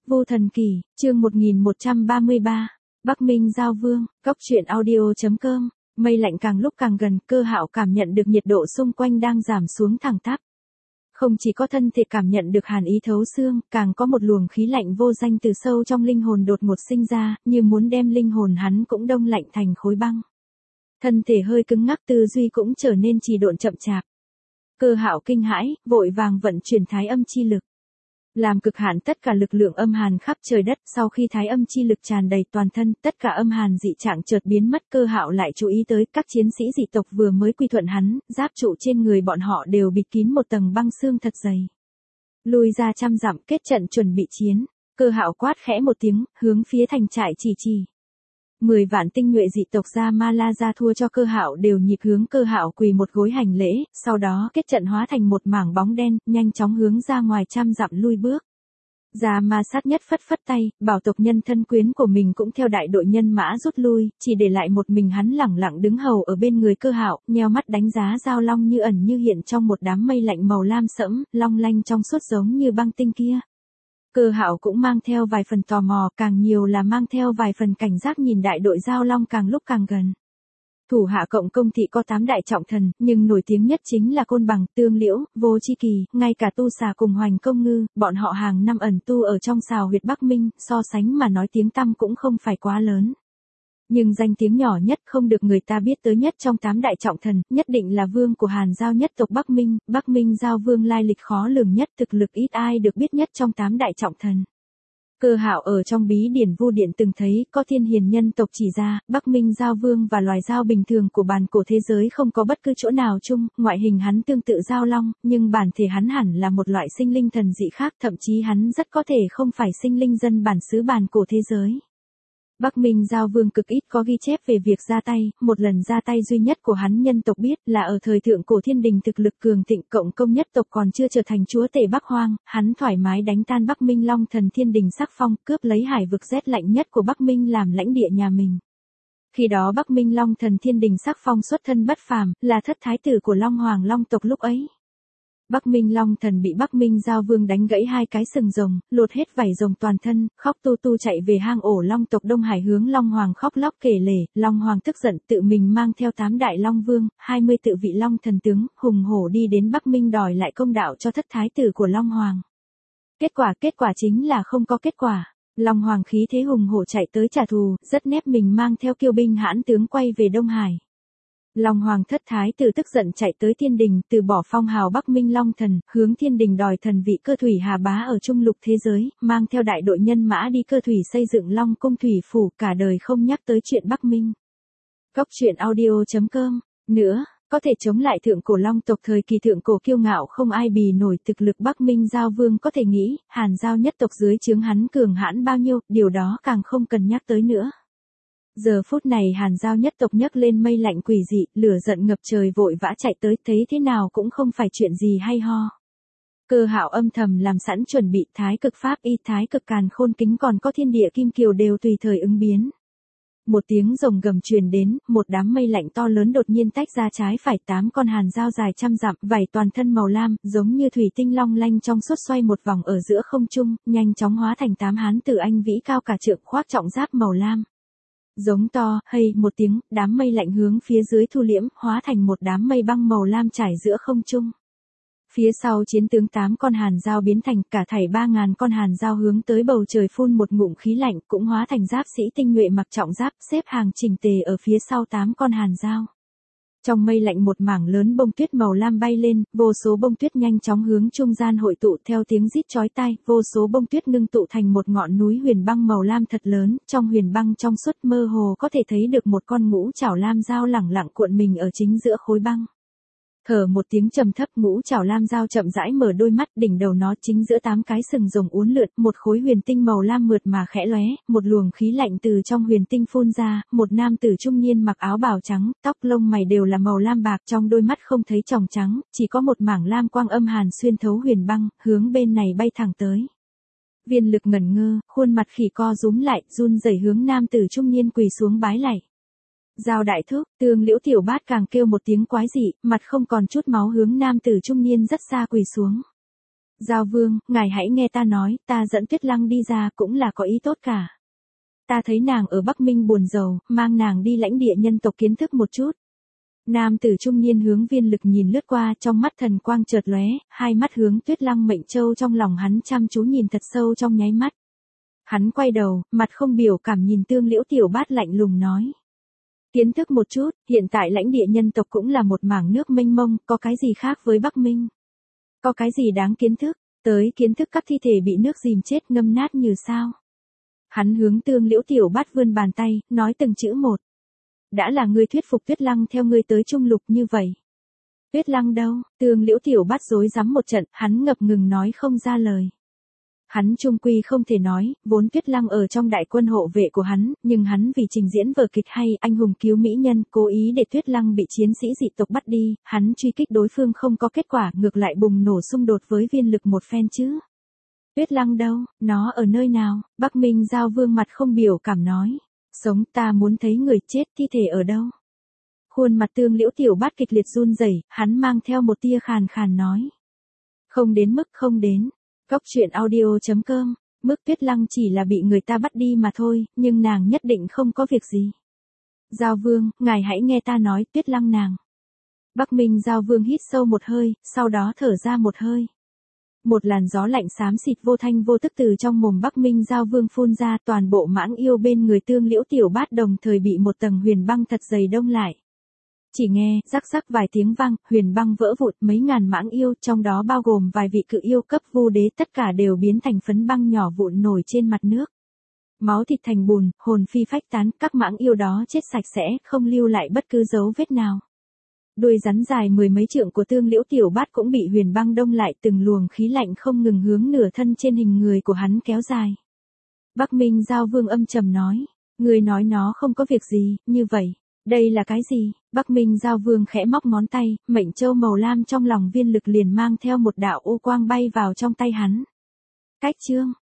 Vô Thần Kỳ, chương 1133, Bắc Minh Giao Vương, Cốc truyện audio.com. Mây lạnh càng lúc càng gần, Cơ Hạo cảm nhận được nhiệt độ xung quanh đang giảm xuống thẳng tắp. Không chỉ có thân thể cảm nhận được hàn ý thấu xương, càng có một luồng khí lạnh vô danh từ sâu trong linh hồn đột ngột sinh ra, như muốn đem linh hồn hắn cũng đông lạnh thành khối băng. Thân thể hơi cứng ngắc, tư duy cũng trở nên trì độn chậm chạp. Cơ Hạo kinh hãi, vội vàng vận chuyển thái âm chi lực. Làm cực hạn tất cả lực lượng âm hàn khắp trời đất, sau khi thái âm chi lực tràn đầy toàn thân, tất cả âm hàn dị trạng chợt biến mất. Cơ Hạo lại chú ý tới các chiến sĩ dị tộc vừa mới quy thuận hắn, giáp trụ trên người bọn họ đều bịt kín một tầng băng xương thật dày. Lùi ra trăm dặm, kết trận chuẩn bị chiến. Cơ Hạo quát khẽ một tiếng, hướng phía thành trại chỉ. 10 vạn tinh nhuệ dị tộc ra Ma La ra thua cho Cơ Hạo đều nhịp hướng Cơ Hạo quỳ một gối hành lễ, sau đó kết trận hóa thành một mảng bóng đen, nhanh chóng hướng ra ngoài trăm dặm lui bước. Gia Ma sát nhất phất phất tay, bảo tộc nhân thân quyến của mình cũng theo đại đội nhân mã rút lui, chỉ để lại một mình hắn lẳng lặng đứng hầu ở bên người Cơ Hạo, nheo mắt đánh giá Giao Long như ẩn như hiện trong một đám mây lạnh màu lam sẫm, long lanh trong suốt giống như băng tinh kia. Cơ Hạo cũng mang theo vài phần tò mò, càng nhiều là mang theo vài phần cảnh giác nhìn đại đội Giao Long càng lúc càng gần. Thủ hạ cộng công thị có 8 đại trọng thần, nhưng nổi tiếng nhất chính là Côn Bằng, Tương Liễu, Vô Chi Kỳ, ngay cả Tu Xà cùng Hoành Công Ngư, bọn họ hàng năm ẩn tu ở trong xào huyệt Bắc Minh, so sánh mà nói tiếng tăm cũng không phải quá lớn. Nhưng danh tiếng nhỏ nhất không được người ta biết tới nhất trong 8 đại trọng thần, nhất định là vương của Hàn Giao nhất tộc Bắc Minh Giao Vương lai lịch khó lường nhất, thực lực ít ai được biết nhất trong 8 đại trọng thần. Cơ Hạo ở trong bí điển Vu Điện từng thấy, có thiên hiền nhân tộc chỉ ra, Bắc Minh Giao Vương và loài dao bình thường của bản cổ thế giới không có bất cứ chỗ nào chung, ngoại hình hắn tương tự Giao Long, nhưng bản thể hắn hẳn là một loại sinh linh thần dị khác, thậm chí hắn rất có thể không phải sinh linh dân bản xứ bản cổ thế giới. Bắc Minh Giao Vương cực ít có ghi chép về việc ra tay, một lần ra tay duy nhất của hắn nhân tộc biết là ở thời thượng cổ thiên đình thực lực cường thịnh, cộng công nhất tộc còn chưa trở thành chúa tể Bắc Hoang, hắn thoải mái đánh tan Bắc Minh Long thần thiên đình sắc phong, cướp lấy hải vực rét lạnh nhất của Bắc Minh làm lãnh địa nhà mình. Khi đó Bắc Minh Long thần thiên đình sắc phong xuất thân bất phàm, là thất thái tử của Long Hoàng Long tộc lúc ấy. Bắc Minh Long thần bị Bắc Minh Giao Vương đánh gãy 2 cái sừng rồng, lột hết vảy rồng toàn thân, khóc tu chạy về hang ổ Long tộc Đông Hải hướng Long Hoàng khóc lóc kể lể. Long Hoàng tức giận tự mình mang theo 8 đại Long Vương, 20 tự vị Long thần tướng, hùng hổ đi đến Bắc Minh đòi lại công đạo cho thất thái tử của Long Hoàng. Kết quả chính là không có kết quả. Long Hoàng khí thế hùng hổ chạy tới trả thù, rất nép mình mang theo kiêu binh hãn tướng quay về Đông Hải. Long Hoàng thất thái tử tức giận chạy tới thiên đình, từ bỏ phong hào Bắc Minh Long thần, hướng thiên đình đòi thần vị Cơ Thủy Hà Bá ở trung lục thế giới, mang theo đại đội nhân mã đi Cơ Thủy xây dựng Long cung thủy phủ, cả đời không nhắc tới chuyện Bắc Minh. Cốc truyện audio.com. Nữa, có thể chống lại thượng cổ Long tộc thời kỳ thượng cổ kiêu ngạo không ai bì nổi thực lực Bắc Minh Giao Vương, có thể nghĩ, Hàn Giao nhất tộc dưới trướng hắn cường hãn bao nhiêu, điều đó càng không cần nhắc tới nữa. Giờ phút này Hàn Giao nhất tộc nhấc lên mây lạnh quỷ dị, lửa giận ngập trời vội vã chạy tới, thấy thế nào cũng không phải chuyện gì hay ho. Cơ Hạo âm thầm làm sẵn chuẩn bị, thái cực pháp y, thái cực càn khôn kính, còn có thiên địa kim kiều đều tùy thời ứng biến. Một tiếng rồng gầm truyền đến, một đám mây lạnh to lớn đột nhiên tách ra trái phải, 8 con Hàn Giao dài trăm dặm, vảy toàn thân màu lam, giống như thủy tinh long lanh trong suốt xoay một vòng ở giữa không trung, nhanh chóng hóa thành 8 hán tử anh vĩ cao cả trượng, khoác trọng giáp màu lam. Giống to, hây một tiếng, đám mây lạnh hướng phía dưới thu liễm, hóa thành một đám mây băng màu lam trải giữa không trung. Phía sau chiến tướng 8 con Hàn Giao biến thành cả thảy 3.000 con Hàn Giao hướng tới bầu trời phun một ngụm khí lạnh, cũng hóa thành giáp sĩ tinh nhuệ mặc trọng giáp, xếp hàng chỉnh tề ở phía sau 8 con Hàn Giao. Trong mây lạnh một mảng lớn bông tuyết màu lam bay lên, vô số bông tuyết nhanh chóng hướng trung gian hội tụ, theo tiếng rít chói tai, vô số bông tuyết ngưng tụ thành một ngọn núi huyền băng màu lam thật lớn, trong huyền băng trong suốt mơ hồ có thể thấy được một con ngũ trảo lam dao lẳng lặng cuộn mình ở chính giữa khối băng. Thở một tiếng trầm thấp, ngũ trảo lam dao chậm rãi mở đôi mắt, đỉnh đầu nó chính giữa 8 cái sừng rồng uốn lượn, một khối huyền tinh màu lam mượt mà khẽ lóe, một luồng khí lạnh từ trong huyền tinh phun ra, một nam tử trung niên mặc áo bào trắng, tóc lông mày đều là màu lam bạc, trong đôi mắt không thấy tròng trắng, chỉ có một mảng lam quang âm hàn xuyên thấu huyền băng, hướng bên này bay thẳng tới. Viên Lực ngẩn ngơ, khuôn mặt khỉ co rúm lại, run rẩy hướng nam tử trung niên quỳ xuống bái lạy. Giao đại thúc, Tương Liễu tiểu bát càng kêu một tiếng quái dị, mặt không còn chút máu hướng nam tử trung niên rất xa quỳ xuống. Giao Vương, ngài hãy nghe ta nói, ta dẫn Tuyết Lăng đi ra cũng là có ý tốt cả. Ta thấy nàng ở Bắc Minh buồn rầu, mang nàng đi lãnh địa nhân tộc kiến thức một chút. Nam tử trung niên hướng Viên Lực nhìn lướt qua, trong mắt thần quang chợt lóe, hai mắt hướng Tuyết Lăng Mệnh Châu trong lòng hắn chăm chú nhìn thật sâu trong nháy mắt. Hắn quay đầu, mặt không biểu cảm nhìn Tương Liễu Tiểu Bát lạnh lùng nói. Kiến thức một chút, hiện tại lãnh địa nhân tộc cũng là một mảng nước mênh mông, có cái gì khác với Bắc Minh? Có cái gì đáng kiến thức, tới kiến thức các thi thể bị nước dìm chết ngâm nát như sao? Hắn hướng Tương Liễu Tiểu Bát vươn bàn tay, nói từng chữ một. Đã là ngươi thuyết phục Tuyết Lăng theo ngươi tới Trung Lục như vậy. Tuyết Lăng đâu? Tương Liễu Tiểu Bát rối rắm một trận, hắn ngập ngừng nói không ra lời. Hắn trung quy không thể nói, vốn Tuyết Lăng ở trong đại quân hộ vệ của hắn, nhưng hắn vì trình diễn vở kịch hay, anh hùng cứu mỹ nhân, cố ý để Tuyết Lăng bị chiến sĩ dị tộc bắt đi, hắn truy kích đối phương không có kết quả, ngược lại bùng nổ xung đột với Viên Lực một phen chứ. Tuyết Lăng đâu, nó ở nơi nào? Bắc Minh Giao Vương mặt không biểu cảm nói. Sống, ta muốn thấy người chết, thi thể ở đâu? Khuôn mặt Tương Liễu Tiểu Bát kịch liệt run rẩy, hắn mang theo một tia khàn khàn nói. Không đến mức không đến. Góc truyện audio.com, mức Tuyết Lăng chỉ là bị người ta bắt đi mà thôi, nhưng nàng nhất định không có việc gì. Giao Vương, ngài hãy nghe ta nói, Tuyết Lăng nàng. Bắc Minh Giao Vương hít sâu một hơi, sau đó thở ra một hơi. Một làn gió lạnh xám xịt vô thanh vô tức từ trong mồm Bắc Minh Giao Vương phun ra, toàn bộ mãng yêu bên người Tương Liễu Tiểu Bát đồng thời bị một tầng huyền băng thật dày đông lại. Chỉ nghe, rắc rắc vài tiếng vang, huyền băng vỡ vụn, mấy ngàn mãng yêu, trong đó bao gồm vài vị cự yêu cấp vu đế, tất cả đều biến thành phấn băng nhỏ vụn nổi trên mặt nước. Máu thịt thành bùn, hồn phi phách tán, các mãng yêu đó chết sạch sẽ, không lưu lại bất cứ dấu vết nào. Đuôi rắn dài mười mấy trượng của Tương Liễu Tiểu Bát cũng bị huyền băng đông lại, từng luồng khí lạnh không ngừng hướng nửa thân trên hình người của hắn kéo dài. Bắc Minh Giao Vương âm trầm nói, người nói nó không có việc gì, như vậy. Đây là cái gì? Bắc Minh Giao Vương khẽ móc ngón tay, mệnh châu màu lam trong lòng Viên Lực liền mang theo một đạo ô quang bay vào trong tay hắn. Cách chương